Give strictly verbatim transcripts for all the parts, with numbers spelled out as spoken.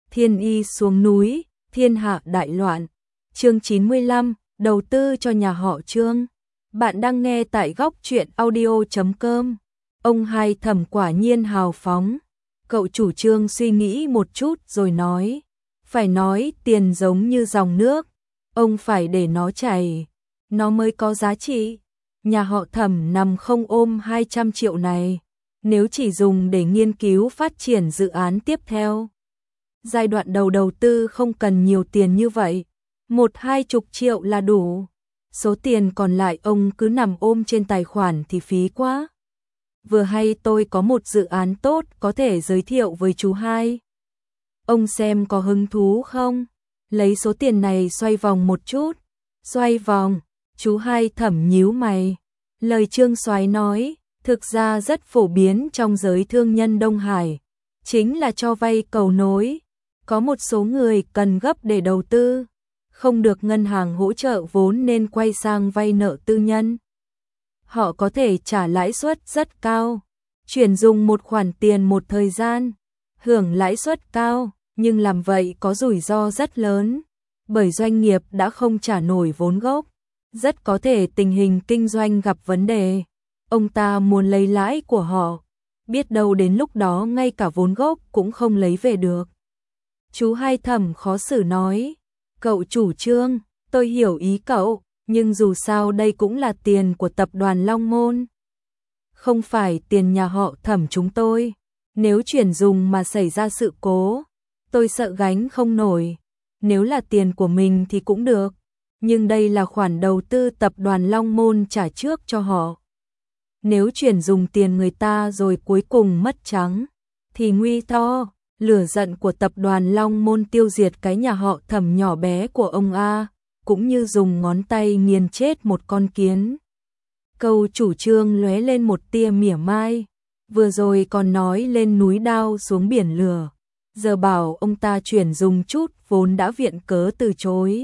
Thiên y xuống núi, thiên hạ đại loạn. Chương chín mươi lăm, đầu tư cho nhà họ Trương. Bạn đang nghe tại góc truyện audio chấm com. Ông Hai Thẩm quả nhiên hào phóng. Cậu chủ Trương suy nghĩ một chút rồi nói, phải nói tiền giống như dòng nước, ông phải để nó chảy, nó mới có giá trị. Nhà họ Thẩm nằm không ôm hai trăm triệu này, nếu chỉ dùng để nghiên cứu phát triển dự án tiếp theo. Giai đoạn đầu đầu tư không cần nhiều tiền như vậy, một hai chục triệu là đủ. Số tiền còn lại ông cứ nằm ôm trên tài khoản thì phí quá. Vừa hay tôi có một dự án tốt có thể giới thiệu với chú Hai. Ông xem có hứng thú không? Lấy số tiền này xoay vòng một chút. Xoay vòng, chú Hai Thẩm nhíu mày. Lời Trương Soái nói, thực ra rất phổ biến trong giới thương nhân Đông Hải. Chính là cho vay cầu nối. Có một số người cần gấp để đầu tư, không được ngân hàng hỗ trợ vốn nên quay sang vay nợ tư nhân. Họ có thể trả lãi suất rất cao, chuyển dùng một khoản tiền một thời gian, hưởng lãi suất cao, nhưng làm vậy có rủi ro rất lớn, bởi doanh nghiệp đã không trả nổi vốn gốc, rất có thể tình hình kinh doanh gặp vấn đề. Ông ta muốn lấy lãi của họ, biết đâu đến lúc đó ngay cả vốn gốc cũng không lấy về được. Chú Hai Thẩm khó xử nói, cậu chủ Trương, tôi hiểu ý cậu, nhưng dù sao đây cũng là tiền của tập đoàn Long Môn. Không phải tiền nhà họ Thẩm chúng tôi, nếu chuyển dùng mà xảy ra sự cố, tôi sợ gánh không nổi. Nếu là tiền của mình thì cũng được, nhưng đây là khoản đầu tư tập đoàn Long Môn trả trước cho họ. Nếu chuyển dùng tiền người ta rồi cuối cùng mất trắng, thì nguy to. Lửa giận của tập đoàn Long Môn tiêu diệt cái nhà họ Thẩm nhỏ bé của ông A, cũng như dùng ngón tay nghiền chết một con kiến. Câu chủ Trương lóe lên một tia mỉa mai, vừa rồi còn nói lên núi đao xuống biển lửa, giờ bảo ông ta chuyển dùng chút vốn đã viện cớ từ chối.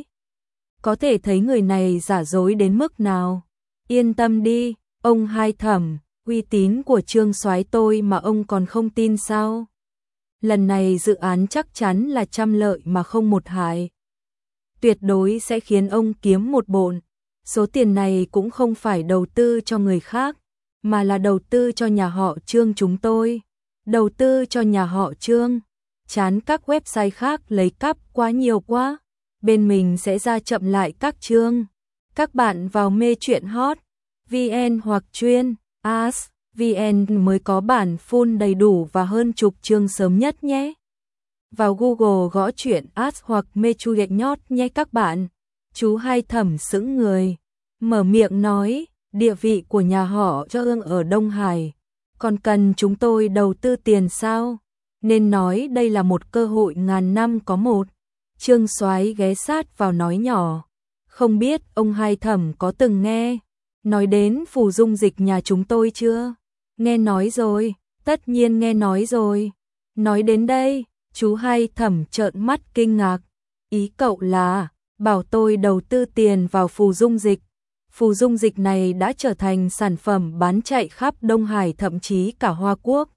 Có thể thấy người này giả dối đến mức nào. Yên tâm đi, ông Hai Thẩm, uy tín của Trương Soái tôi mà ông còn không tin sao? Lần này dự án chắc chắn là trăm lợi mà không một hại. Tuyệt đối sẽ khiến ông kiếm một bộn. Số tiền này cũng không phải đầu tư cho người khác, mà là đầu tư cho nhà họ Trương chúng tôi. Đầu tư cho nhà họ Trương. Chán các website khác lấy cắp quá nhiều quá. Bên mình sẽ ra chậm lại các chương. Các bạn vào mê truyện hot vê en hoặc chuyên as vê en mới có bản full đầy đủ và hơn chục chương sớm nhất nhé. Vào Google gõ truyện ads hoặc mê truyện nhót nhé các bạn. Chú Hai Thẩm sững người, mở miệng nói, địa vị của nhà họ Trương ở Đông Hải, còn cần chúng tôi đầu tư tiền sao? Nên nói đây là một cơ hội ngàn năm có một. Trương Soái ghé sát vào nói nhỏ, không biết ông Hai Thẩm có từng nghe nói đến phù dung dịch nhà chúng tôi chưa? Nghe nói rồi, tất nhiên nghe nói rồi. Nói đến đây, chú Hai Thẩm trợn mắt kinh ngạc. Ý cậu là, bảo tôi đầu tư tiền vào phù dung dịch. Phù dung dịch này đã trở thành sản phẩm bán chạy khắp Đông Hải thậm chí cả Hoa Quốc.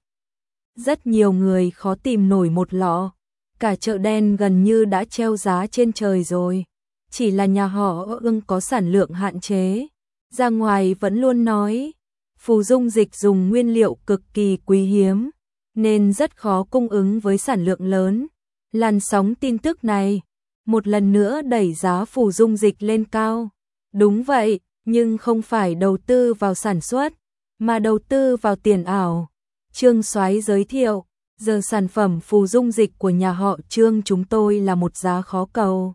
Rất nhiều người khó tìm nổi một lọ. Cả chợ đen gần như đã treo giá trên trời rồi. Chỉ là nhà họ Ưng có sản lượng hạn chế. Ra ngoài vẫn luôn nói, phù dung dịch dùng nguyên liệu cực kỳ quý hiếm, nên rất khó cung ứng với sản lượng lớn. Làn sóng tin tức này, một lần nữa đẩy giá phù dung dịch lên cao. Đúng vậy, nhưng không phải đầu tư vào sản xuất, mà đầu tư vào tiền ảo. Trương Soái giới thiệu, giờ sản phẩm phù dung dịch của nhà họ Trương chúng tôi là một giá khó cầu.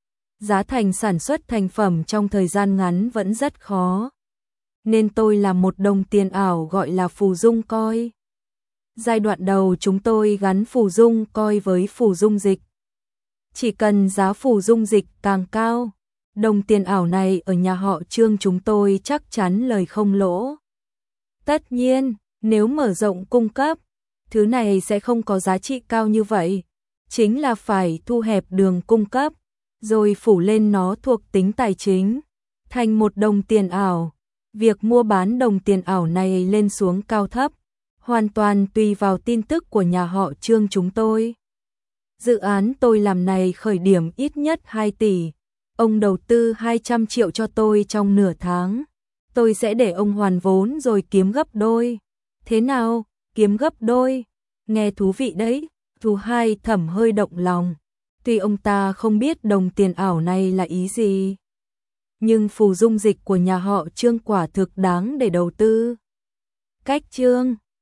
Giá thành sản xuất thành phẩm trong thời gian ngắn vẫn rất khó. Nên tôi làm một đồng tiền ảo gọi là phù dung coi. Giai đoạn đầu chúng tôi gắn phù dung coi với phù dung dịch. Chỉ cần giá phù dung dịch càng cao, đồng tiền ảo này ở nhà họ Trương chúng tôi chắc chắn lời không lỗ. Tất nhiên, nếu mở rộng cung cấp, thứ này sẽ không có giá trị cao như vậy. Chính là phải thu hẹp đường cung cấp, rồi phủ lên nó thuộc tính tài chính, thành một đồng tiền ảo. Việc mua bán đồng tiền ảo này lên xuống cao thấp, hoàn toàn tùy vào tin tức của nhà họ Trương chúng tôi. Dự án tôi làm này khởi điểm ít nhất hai tỷ. Ông đầu tư hai trăm triệu cho tôi trong nửa tháng. Tôi sẽ để ông hoàn vốn rồi kiếm gấp đôi. Thế nào, kiếm gấp đôi? Nghe thú vị đấy. Chú Hai Thẩm hơi động lòng. Tuy ông ta không biết đồng tiền ảo này là ý gì, nhưng phù dung dịch của nhà họ Trương quả thực đáng để đầu tư. Cách Trương